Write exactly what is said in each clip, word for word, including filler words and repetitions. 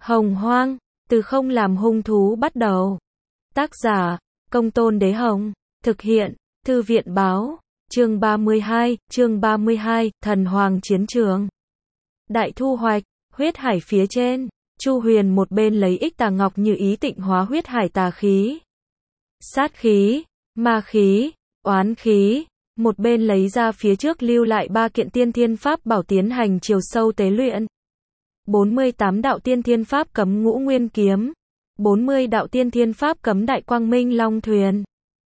Hồng Hoang, từ không làm hung thú bắt đầu. Tác giả, Công Tôn Đế Hồng. Thực hiện, Thư viện Báo. Chương ba mươi hai, chương ba mươi hai, Thần Hoàng Chiến Trường. Đại thu hoạch, huyết hải phía trên. Chu Huyền một bên lấy ích tà ngọc như ý tịnh hóa huyết hải tà khí, sát khí, ma khí, oán khí. Một bên lấy ra phía trước lưu lại ba kiện tiên thiên pháp bảo tiến hành chiều sâu tế luyện. bốn mươi tám đạo tiên thiên pháp cấm ngũ nguyên kiếm. bốn mươi đạo tiên thiên pháp cấm đại quang minh long thuyền.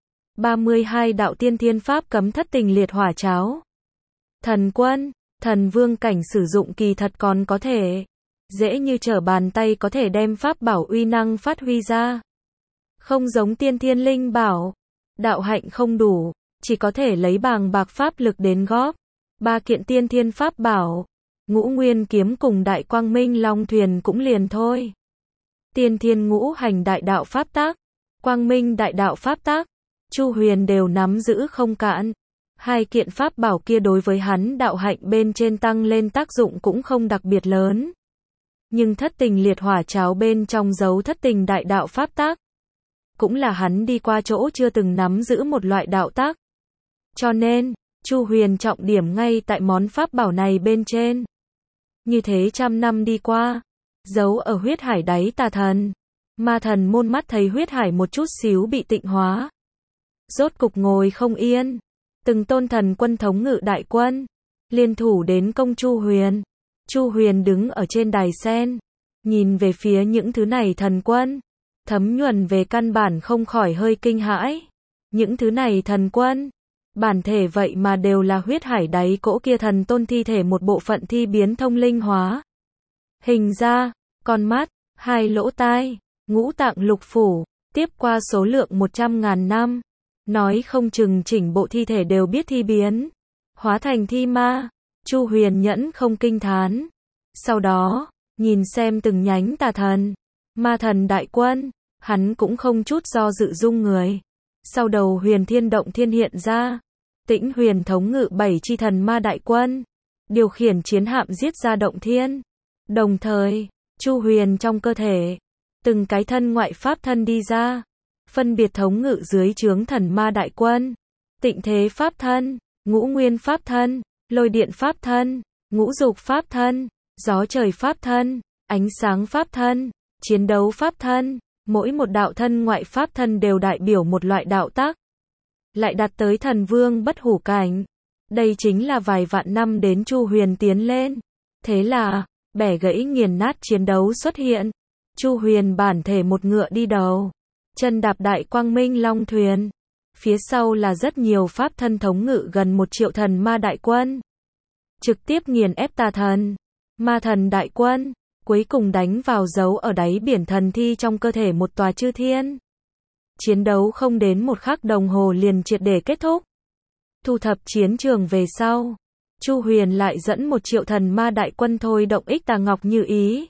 ba mươi hai đạo tiên thiên pháp cấm thất tình liệt hỏa cháo. Thần quân, thần vương cảnh sử dụng kỳ thật còn có thể dễ như trở bàn tay có thể đem pháp bảo uy năng phát huy ra. Không giống tiên thiên linh bảo, đạo hạnh không đủ, chỉ có thể lấy bàng bạc pháp lực đến góp. Ba kiện tiên thiên pháp bảo, ngũ nguyên kiếm cùng đại quang minh long thuyền cũng liền thôi. Tiên thiên ngũ hành đại đạo pháp tác, quang minh đại đạo pháp tác, Chu Huyền đều nắm giữ không cạn. Hai kiện pháp bảo kia đối với hắn đạo hạnh bên trên tăng lên tác dụng cũng không đặc biệt lớn. Nhưng thất tình liệt hỏa cháo bên trong giấu thất tình đại đạo pháp tác, cũng là hắn đi qua chỗ chưa từng nắm giữ một loại đạo tác. Cho nên, Chu Huyền trọng điểm ngay tại món pháp bảo này bên trên. Như thế trăm năm đi qua, giấu ở huyết hải đáy tà thần, ma thần môn mắt thấy huyết hải một chút xíu bị tịnh hóa. Rốt cục ngồi không yên, từng tôn thần quân thống ngự đại quân, liên thủ đến công Chu Huyền. Chu Huyền đứng ở trên đài sen, nhìn về phía những thứ này thần quân, thấm nhuần về căn bản không khỏi hơi kinh hãi. Những thứ này thần quân, bản thể vậy mà đều là huyết hải đáy cỗ kia thần tôn thi thể một bộ phận thi biến thông linh hóa. Hình da, con mắt, hai lỗ tai, ngũ tạng lục phủ, tiếp qua số lượng một trăm ngàn năm, nói không chừng chỉnh bộ thi thể đều biết thi biến, hóa thành thi ma. Chu Huyền nhẫn không kinh thán. Sau đó, nhìn xem từng nhánh tà thần, ma thần đại quân, hắn cũng không chút do dự dung người. Sau đầu Huyền Thiên Động Thiên hiện ra, Tĩnh Huyền thống ngự bảy chi thần ma đại quân, điều khiển chiến hạm giết ra động thiên. Đồng thời, Chu Huyền trong cơ thể, từng cái thân ngoại pháp thân đi ra, phân biệt thống ngự dưới trướng thần ma đại quân. Tịnh thế pháp thân, ngũ nguyên pháp thân, lôi điện pháp thân, ngũ dục pháp thân, gió trời pháp thân, ánh sáng pháp thân, chiến đấu pháp thân. Mỗi một đạo thân ngoại pháp thân đều đại biểu một loại đạo tác, lại đạt tới thần vương bất hủ cảnh. Đây chính là vài vạn năm đến Chu Huyền tiến lên. Thế là, bẻ gãy nghiền nát chiến đấu xuất hiện. Chu Huyền bản thể một ngựa đi đầu, chân đạp đại quang minh long thuyền. Phía sau là rất nhiều pháp thân thống ngự gần một triệu thần ma đại quân, trực tiếp nghiền ép tà thần, ma thần đại quân, cuối cùng đánh vào dấu ở đáy biển thần thi trong cơ thể một tòa chư thiên. Chiến đấu không đến một khắc đồng hồ liền triệt để kết thúc. Thu thập chiến trường về sau, Chu Huyền lại dẫn một triệu thần ma đại quân thôi động ích tà ngọc như ý,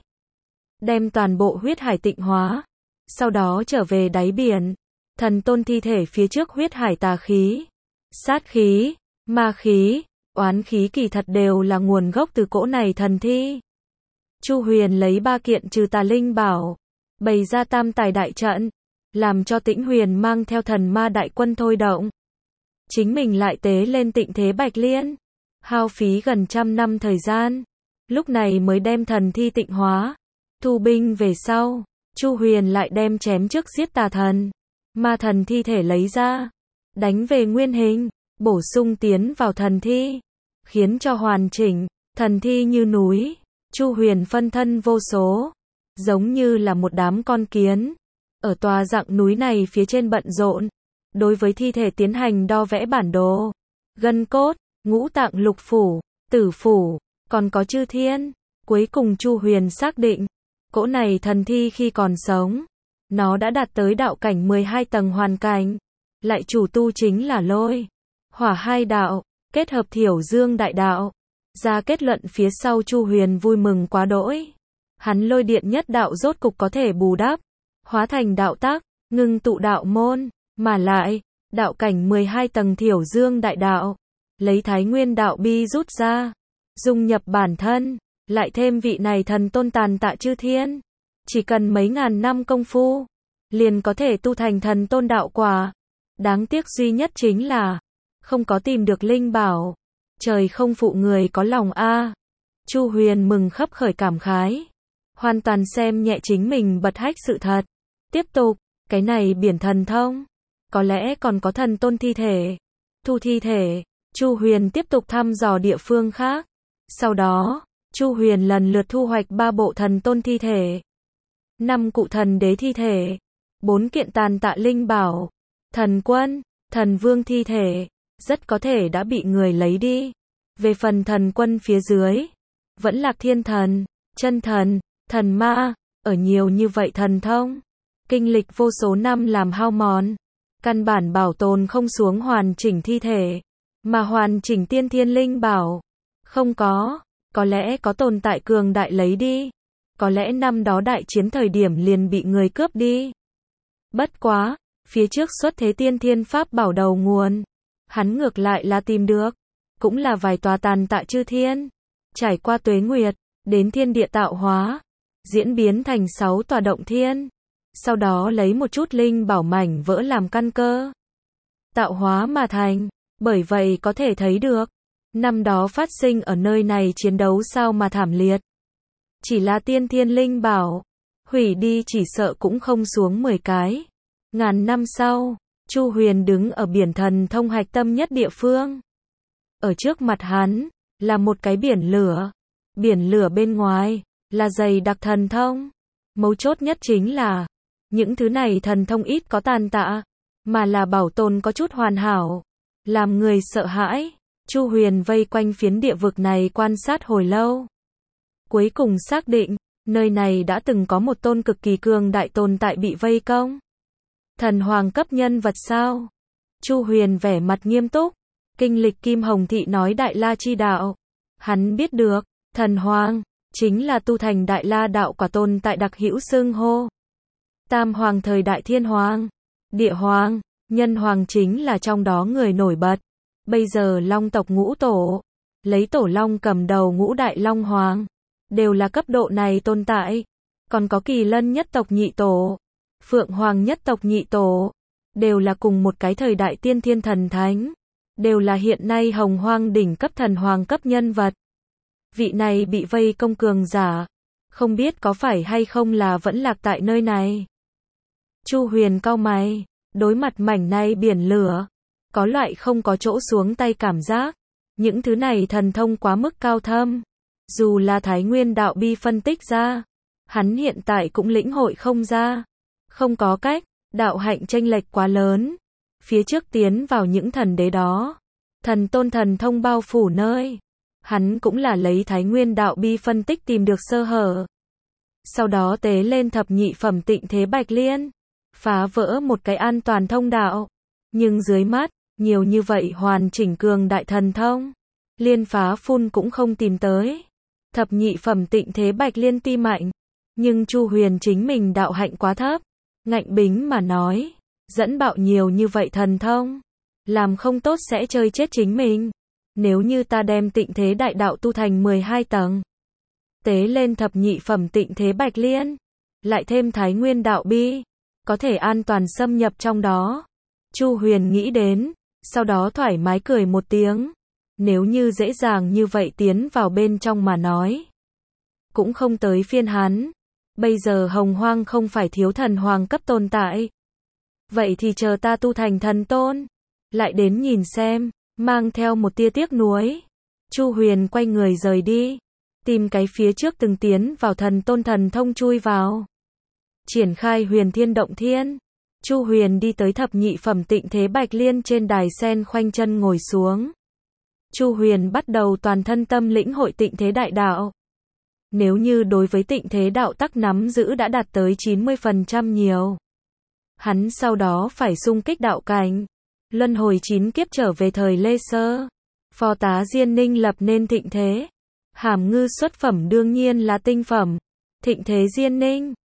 đem toàn bộ huyết hải tịnh hóa. Sau đó trở về đáy biển, thần tôn thi thể phía trước huyết hải tà khí, sát khí, ma khí, oán khí kỳ thật đều là nguồn gốc từ cỗ này thần thi. Chu Huyền lấy ba kiện trừ tà linh bảo, bày ra tam tài đại trận, làm cho Tĩnh Huyền mang theo thần ma đại quân thôi động. Chính mình lại tế lên tịnh thế bạch liên, hao phí gần trăm năm thời gian, lúc này mới đem thần thi tịnh hóa. Thu binh về sau, Chu Huyền lại đem chém trước giết tà thần, ma thần thi thể lấy ra, đánh về nguyên hình, bổ sung tiến vào thần thi, khiến cho hoàn chỉnh, thần thi như núi. Chu Huyền phân thân vô số, giống như là một đám con kiến, ở tòa dạng núi này phía trên bận rộn, đối với thi thể tiến hành đo vẽ bản đồ, gân cốt, ngũ tạng lục phủ, tử phủ, còn có chư thiên. Cuối cùng Chu Huyền xác định, cỗ này thần thi khi còn sống, nó đã đạt tới đạo cảnh mười hai tầng hoàn cảnh, lại chủ tu chính là lôi, hỏa hai đạo, kết hợp thiểu dương đại đạo. Ra kết luận phía sau Chu Huyền vui mừng quá đỗi. Hắn lôi điện nhất đạo rốt cục có thể bù đắp, hóa thành đạo tác, ngưng tụ đạo môn, mà lại, đạo cảnh mười hai tầng thiểu dương đại đạo, lấy thái nguyên đạo bi rút ra, dung nhập bản thân, lại thêm vị này thần tôn tàn tạ chư thiên. chỉ cần mấy ngàn năm công phu, liền có thể tu thành thần tôn đạo quả. Đáng tiếc duy nhất chính là, không có tìm được linh bảo. Trời không phụ người có lòng a. Chu Huyền mừng khấp khởi cảm khái. Hoàn toàn xem nhẹ chính mình bật hách sự thật. Tiếp tục, cái này biển thần thông, có lẽ còn có thần tôn thi thể. Thu thi thể, Chu Huyền tiếp tục thăm dò địa phương khác. Sau đó, Chu Huyền lần lượt thu hoạch ba bộ thần tôn thi thể, năm cụ thần đế thi thể, bốn kiện tàn tạ linh bảo, thần quân, thần vương thi thể, rất có thể đã bị người lấy đi. Về phần thần quân phía dưới, vẫn Lạc Thiên Thần, chân thần, thần ma, ở nhiều như vậy thần thông, kinh lịch vô số năm làm hao mòn, căn bản bảo tồn không xuống hoàn chỉnh thi thể, mà hoàn chỉnh tiên thiên linh bảo, không có, có lẽ có tồn tại cường đại lấy đi, có lẽ năm đó đại chiến thời điểm liền bị người cướp đi. Bất quá, phía trước xuất thế tiên thiên pháp bảo đầu nguồn, hắn ngược lại là tìm được, cũng là vài tòa tàn tạ chư thiên, trải qua tuế nguyệt, đến thiên địa tạo hóa, diễn biến thành sáu tòa động thiên, sau đó lấy một chút linh bảo mảnh vỡ làm căn cơ, tạo hóa mà thành. Bởi vậy có thể thấy được, năm đó phát sinh ở nơi này chiến đấu sao mà thảm liệt. Chỉ là tiên thiên linh bảo, hủy đi chỉ sợ cũng không xuống mười cái. Ngàn năm sau, Chu Huyền đứng ở biển thần thông hạch tâm nhất địa phương. Ở trước mặt hắn, là một cái biển lửa. Biển lửa bên ngoài, là dày đặc thần thông. Mấu chốt nhất chính là, những thứ này thần thông ít có tàn tạ, mà là bảo tồn có chút hoàn hảo. Làm người sợ hãi, Chu Huyền vây quanh phiến địa vực này quan sát hồi lâu. Cuối cùng xác định, nơi này đã từng có một tôn cực kỳ cường đại tồn tại bị vây công. Thần hoàng cấp nhân vật sao? Chu Huyền vẻ mặt nghiêm túc, kinh lịch Kim Hồng Thị nói Đại La chi đạo. Hắn biết được, thần hoàng, chính là tu thành Đại La đạo quả tồn tại đặc hữu xưng hô. Tam hoàng thời đại thiên hoàng, địa hoàng, nhân hoàng chính là trong đó người nổi bật. Bây giờ long tộc ngũ tổ, lấy tổ long cầm đầu ngũ đại long hoàng, đều là cấp độ này tồn tại. Còn có kỳ lân nhất tộc nhị tổ, phượng hoàng nhất tộc nhị tổ, đều là cùng một cái thời đại tiên thiên thần thánh, đều là hiện nay hồng hoang đỉnh cấp thần hoàng cấp nhân vật. Vị này bị vây công cường giả, không biết có phải hay không là vẫn lạc tại nơi này. Chu Huyền cau mày, đối mặt mảnh này biển lửa, có loại không có chỗ xuống tay cảm giác. Những thứ này thần thông quá mức cao thâm, dù là Thái Nguyên đạo bi phân tích ra, hắn hiện tại cũng lĩnh hội không ra. Không có cách, đạo hạnh chênh lệch quá lớn. Phía trước tiến vào những thần đế đó, thần tôn thần thông bao phủ nơi, hắn cũng là lấy Thái Nguyên đạo bi phân tích tìm được sơ hở. Sau đó tế lên thập nhị phẩm Tịnh Thế Bạch Liên, phá vỡ một cái an toàn thông đạo. Nhưng dưới mắt, nhiều như vậy hoàn chỉnh cường đại thần thông, liên phá phun cũng không tìm tới. Thập nhị phẩm Tịnh Thế Bạch Liên tuy mạnh, nhưng Chu Huyền chính mình đạo hạnh quá thấp. Ngạnh bính mà nói, dẫn bạo nhiều như vậy thần thông, làm không tốt sẽ chơi chết chính mình. Nếu như ta đem Tịnh Thế Đại Đạo tu thành mười hai tầng, tế lên thập nhị phẩm Tịnh Thế Bạch Liên, lại thêm Thái Nguyên đạo bi, có thể an toàn xâm nhập trong đó. Chu Huyền nghĩ đến, sau đó thoải mái cười một tiếng. Nếu như dễ dàng như vậy tiến vào bên trong mà nói, cũng không tới phiên hắn. Bây giờ hồng hoang không phải thiếu thần hoàng cấp tồn tại. Vậy thì chờ ta tu thành thần tôn, lại đến nhìn xem. Mang theo một tia tiếc nuối, Chu Huyền quay người rời đi, tìm cái phía trước từng tiến vào thần tôn thần thông chui vào. Triển khai Huyền Thiên Động Thiên, Chu Huyền đi tới thập nhị phẩm Tịnh Thế Bạch Liên trên đài sen khoanh chân ngồi xuống. Chu Huyền bắt đầu toàn thân tâm lĩnh hội Tịnh Thế Đại Đạo. Nếu như đối với Tịnh Thế Đạo tắc nắm giữ đã đạt tới chín mươi phần trăm nhiều, hắn sau đó phải xung kích đạo cảnh, luân hồi chín kiếp trở về thời Lê Sơ. Phó tá Diên Ninh lập nên Thịnh Thế. Hàm Ngư xuất phẩm đương nhiên là tinh phẩm. Thịnh Thế Diên Ninh